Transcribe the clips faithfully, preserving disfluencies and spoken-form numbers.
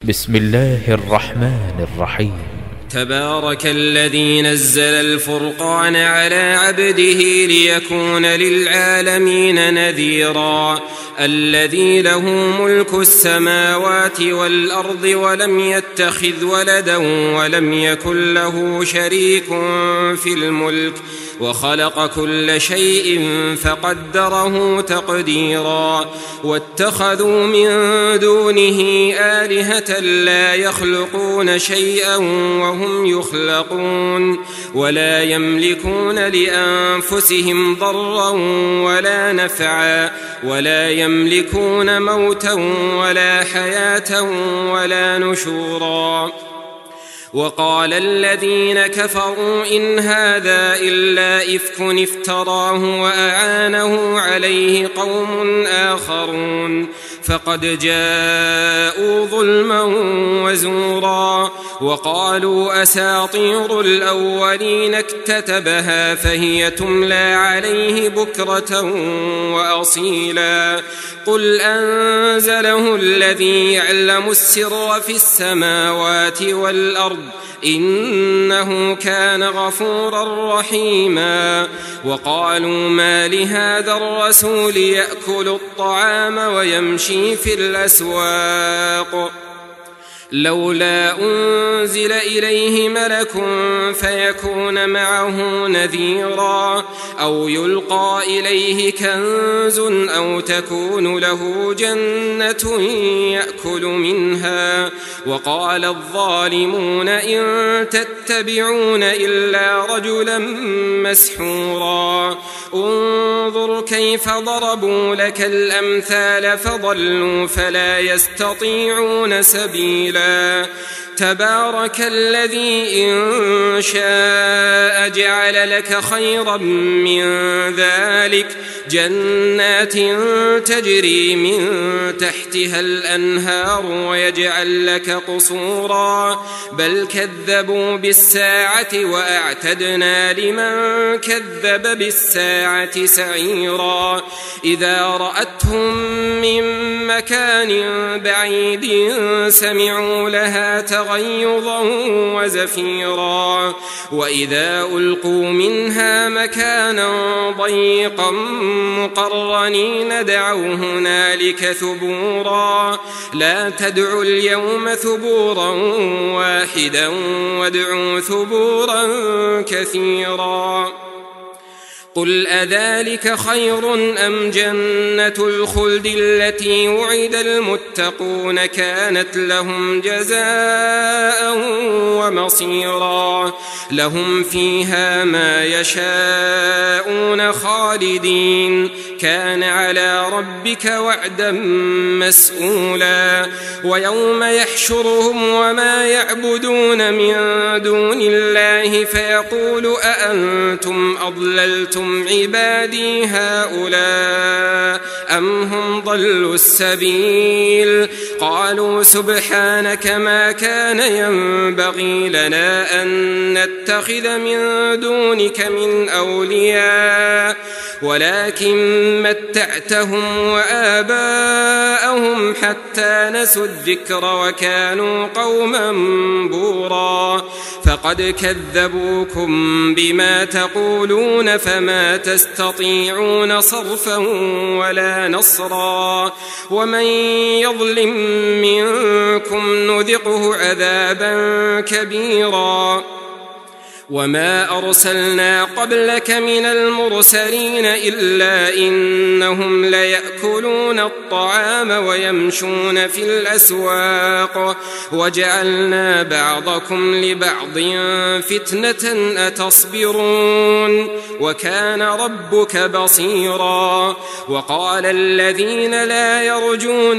بسم الله الرحمن الرحيم. تبارك الذي نزل الفرقان على عبده ليكون للعالمين نذيرا الذي له ملك السماوات والأرض ولم يتخذ ولدا ولم يكن له شريك في الملك وخلق كل شيء فقدره تقديرا واتخذوا من دونه آلهة لا يخلقون شيئا وهم يخلقون ولا يملكون لأنفسهم ضرا ولا نفعا ولا يملكون موتا ولا حياة ولا نشورا. وقال الذين كفروا إن هذا إلا إفك افتراه وأعانه عليه قوم آخرون فقد جاءوا ظلما وزورا وقالوا أساطير الأولين اكتتبها فهي تملى عليه بكرة وأصيلا قل أنزله الذي يعلم السر في السماوات والأرض إنه كان غفورا رحيما. وقالوا ما لهذا الرسول يأكل الطعام ويمشي في الأسواق لولا أنزل إليه ملك فيكون معه نذيرا أو يلقى إليه كنز أو تكون له جنة يأكل منها. وقال الظالمون إن تتبعون إلا رجلا مسحورا انظر كيف ضربوا لك الأمثال فضلوا فلا يستطيعون سبيلا. تبارك الذي إن شاء جعل لك خيرا من ذلك جنات تجري من تحتها الأنهار ويجعل لك قصورا بل كذبوا بالساعة وأعتدنا لمن كذب بالساعة سعيرا. إذا رأتهم من مكان بعيد سمعوا لها تغيظا وزفيرا وإذا ألقوا منها مكانا ضيقا مقرنين دعوا هنالك ثبورا لا تدعوا اليوم ثبورا واحدا وادعوا ثبورا كثيرا. قل أذلك خير أم جنة الخلد التي وعد المتقون كانت لهم جزاء ومصيرا لهم فيها ما يشاءون خالدين كان على ربك وعدا مسئولا. ويوم يحشرهم وما يعبدون من دون الله فيقول أأنتم أضللتم عبادي هؤلاء أم هم ضلوا السبيل قالوا سبحانك ما كان ينبغي لنا أن نتخذ من دونك من أولياء ولكن متعتهم وآباءهم حتى نسوا الذكر وكانوا قوما بورا فقد كذبوكم بما تقولون فما تستطيعون صرفا ولا نصرا ومن يظلم منكم نذقه عذابا كبيرا. وما أرسلنا قبلك من المرسلين إلا إنهم ليأكلون الطعام ويمشون في الأسواق وجعلنا بعضكم لبعض فتنة أتصبرون وكان ربك بصيرا. وقال الذين لا يرجون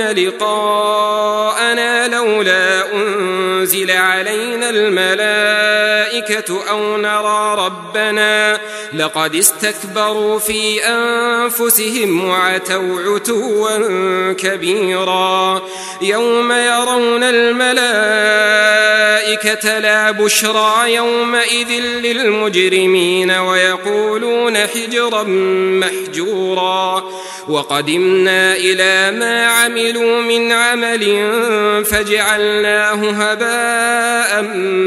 لقاءنا لولا أنزل علينا الملائكة أو أو نرى ربنا لقد استكبروا في أنفسهم وعتوا عتوا كبيرا. يوم يرون الملائكة الملائكة لا بشرى يومئذ للمجرمين ويقولون حجرا محجورا وقدمنا إلى ما عملوا من عمل فجعلناه هباء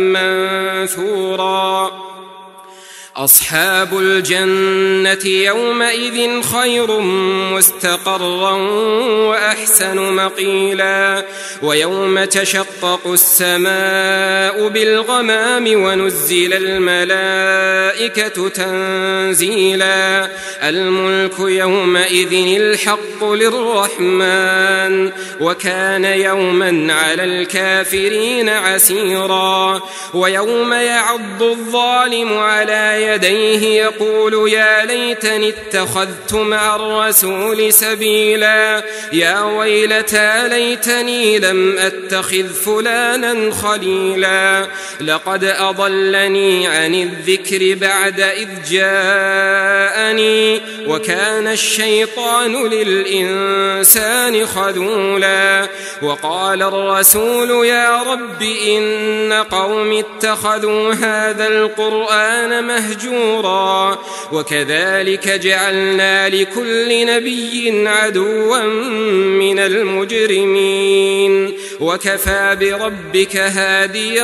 منثورا أصحاب الجنة يومئذ خير مستقرا وأحسن مقيلا ويوم تشقق السماء بالغمام ونزل الملائكة تنزيلا الملك يومئذ الحق للرحمن وكان يوما على الكافرين عسيرا ويوم يعض الظالم على يديه يقول يا ليتني اتخذت مع الرسول سبيلا يا ويلتى ليتني لم أتخذ فلانا خليلا لقد أضلني عن الذكر بعد إذ جاءني وكان الشيطان للإنسان خذولا وقال الرسول يا رب إن قوم اتخذوا هذا القرآن مهجورا وكذلك جعلنا لكل نبي عدوا من المجرمين وكفى بربك هاديا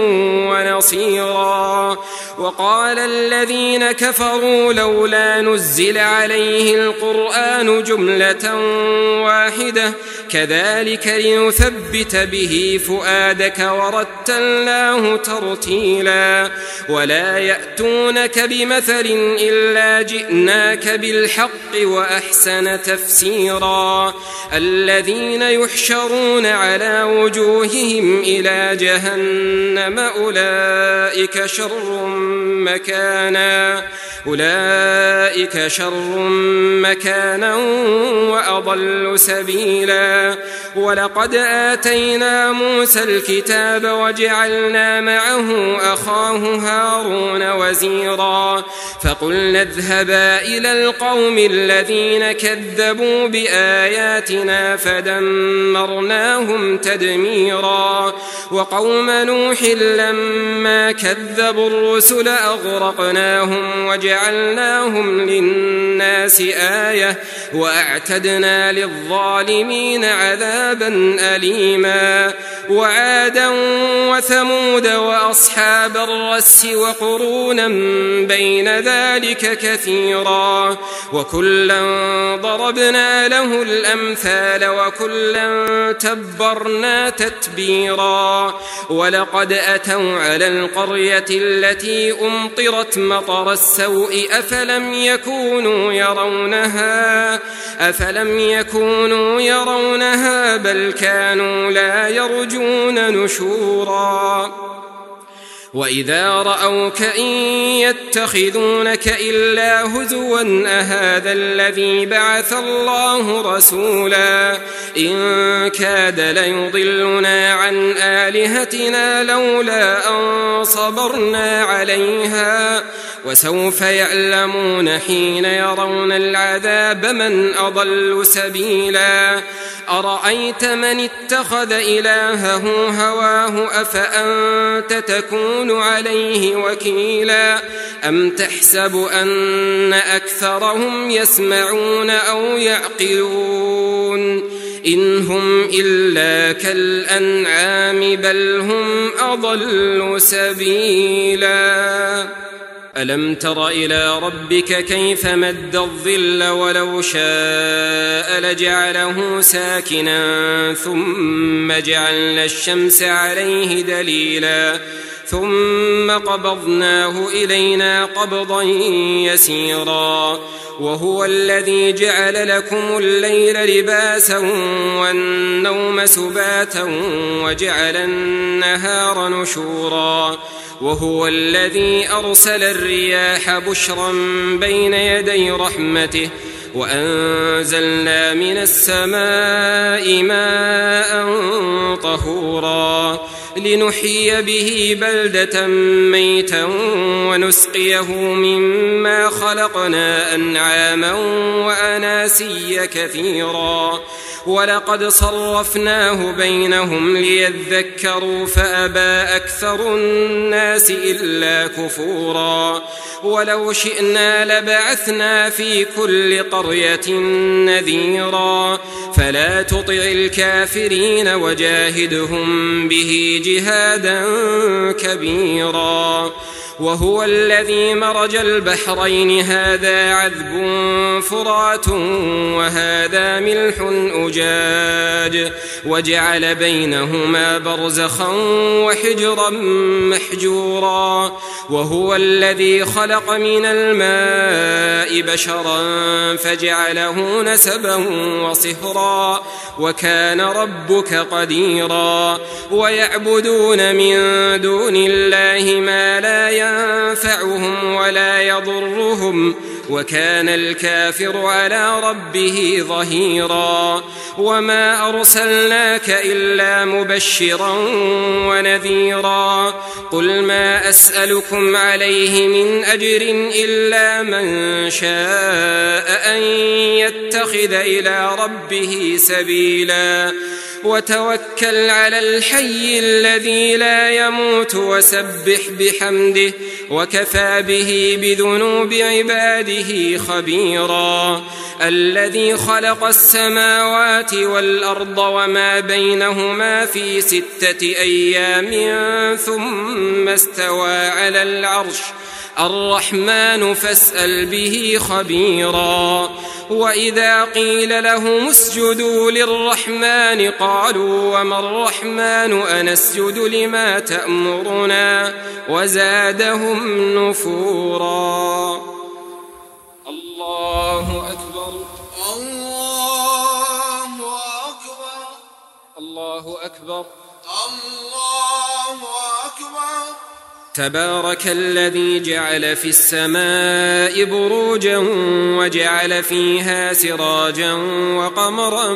ونصيرا وقال الذين كفروا لولا نزل عليه القرآن جملة واحدة كذلك لنثبت به فؤادك ورتلناه ترتيلا ولا يأتونك بمثل إلا جئناك بالحق وأحسن تفسيرا الذين يحشرون على وجوههم إلى جهنم أولئك شر مكانا أولئك شر مكانا وأضل سبيلا ولقد آتينا موسى الكتاب وجعلنا معه أخاه هارون وزيرا فقلنا اذهبا إلى القوم الذين كذبوا بآياتنا فدمرناهم تدميرا وقوم نوح لما كذبوا الرسل أغرقناهم وجعلناهم للناس آية وأعتدنا للظالمين عذابا أليما وعادا وثمود وأصحاب الرس وقرونا بين ذلك كثيرا وكلا ضربنا له الأمثال وكلا تبرنا تتبيرا ولقد أتوا على القرية التي أمطرت مطر السوء أفلم يكونوا يرونها أفلم يكونوا يرونها بل كانوا لا يرجون نشورا وإذا رأوك إن يتخذونك إلا هزوا أهذا الذي بعث الله رسولا إن كاد ليضلنا عن آلهتنا لولا أن صبرنا عليها وسوف يعلمون حين يرون العذاب من أضل سبيلا أرأيت من اتخذ إلهه هواه أفأنت تكون عليه وكيلا أم تحسب أن أكثرهم يسمعون أو يعقلون إن هم إلا كالأنعام بل هم أضل سبيلا ألم تر إلى ربك كيف مد الظل ولو شاء لجعله ساكنا ثم جعلنا الشمس عليه دليلا ثم قبضناه إلينا قبضا يسيرا وهو الذي جعل لكم الليل لباسا والنوم سباتا وجعل النهار نشورا وهو الذي أرسل الرياح بشرا بين يدي رحمته وأنزلنا من السماء ماء طهورا لنحيي به بلدة ميتا ونسقيه مما خلقنا أنعاما وأناسيا كثيرا ولقد صرفناه بينهم ليذكروا فأبى أكثر الناس إلا كفورا ولو شئنا لبعثنا في كل قرية نذيرا فلا تطع الكافرين وجاهدهم به جهادا كبيرا وهو الذي مرج البحرين هذا عذب فرات وهذا ملح أجاج وجعل بينهما برزخا وحجرا محجورا وهو الذي خلق من الماء بشرا فجعله نسبا وصهرا وكان ربك قديرا ويعبدون من دون الله ما لا ينفعهم ولا يضرهم وكان الكافر على ربه ظهيرا وما أرسلناك إلا مبشرا ونذيرا قل ما أسألكم عليه من أجر إلا من شاء أن يتخذ إلى ربه سبيلا وتوكل على الحي الذي لا يموت وسبح بحمده وكفى به بذنوب عباده خبيرا الذي خلق السماوات والأرض وما بينهما في ستة أيام ثم استوى على العرش الرحمن فاسأل به خبيرا وإذا قيل لهم اسجدوا للرحمن قالوا وما الرحمن أنسجد لما تأمرنا وزادهم نفورا الله أكبر الله أكبر الله أكبر الله أكبر تبارك الذي جعل في السماء بروجا وجعل فيها سراجا وقمرا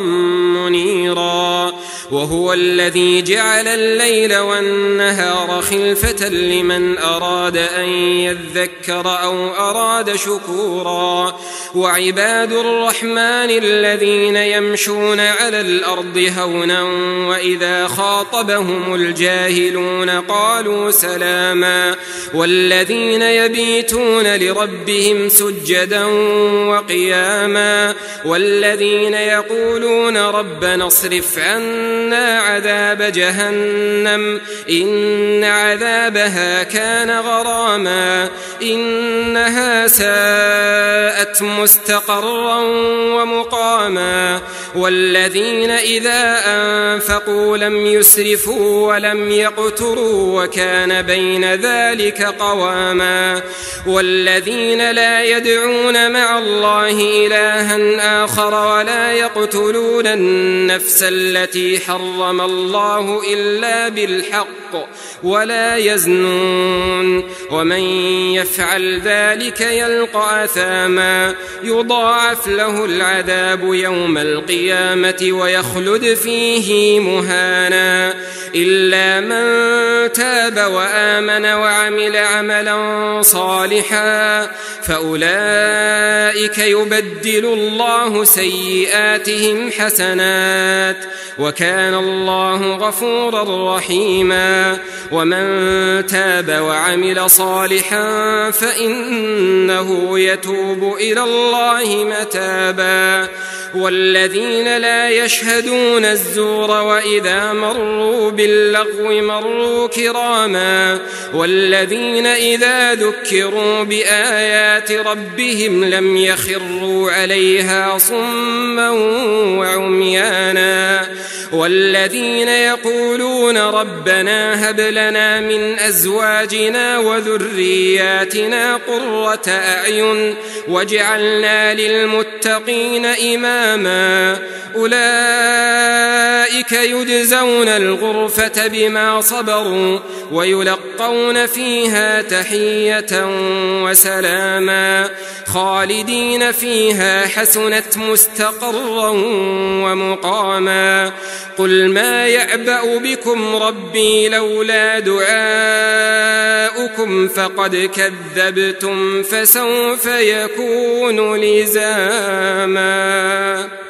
منيرا وهو الذي جعل الليل والنهار خلفة لمن أراد أن يذكر أو أراد شكورا وعباد الرحمن الذين يمشون على الأرض هونا وإذا خاطبهم الجاهلون قالوا سلاما والذين يبيتون لربهم سجدا وقياما والذين يقولون ربنا اصرف عنا عذاب جهنم إن عذابها كان غراما إنها ساءت مستقرا ومقاما والذين إذا أنفقوا لم يسرفوا ولم يقتروا وكان بين ذلك قواما والذين لا يدعون مع الله إلها آخر ولا يقتلون النفس التي حرم الله إلا بالحق ولا يزنون ومن يفعل ذلك يلقى أثاما يضاعف له العذاب يوم القيامة ويخلد فيه مهانا إلا من تاب وآمن وعمل عملا صالحا فأولئك يبدل الله سيئاتهم حسنات وكان الله غفورا رحيما ومن تاب وعمل صالحا فإنه يتوب إلى الله متابا والذين لا يشهدون الزور وإذا مروا باللغو مروا كراما والذين إذا ذكروا بآيات ربهم لم يخروا عليها صما وعميانا والذين يقولون ربنا هب لنا من أزواجنا وذرياتنا قرة أعين واجعلنا للمتقين إماما أولئك أولئك يجزون الغرفة بما صبروا ويلقون فيها تحية وسلاما خالدين فيها حسنت مستقرا ومقاما قل ما يعبأ بكم ربي لولا دعاؤكم فقد كذبتم فسوف يكون لزاما.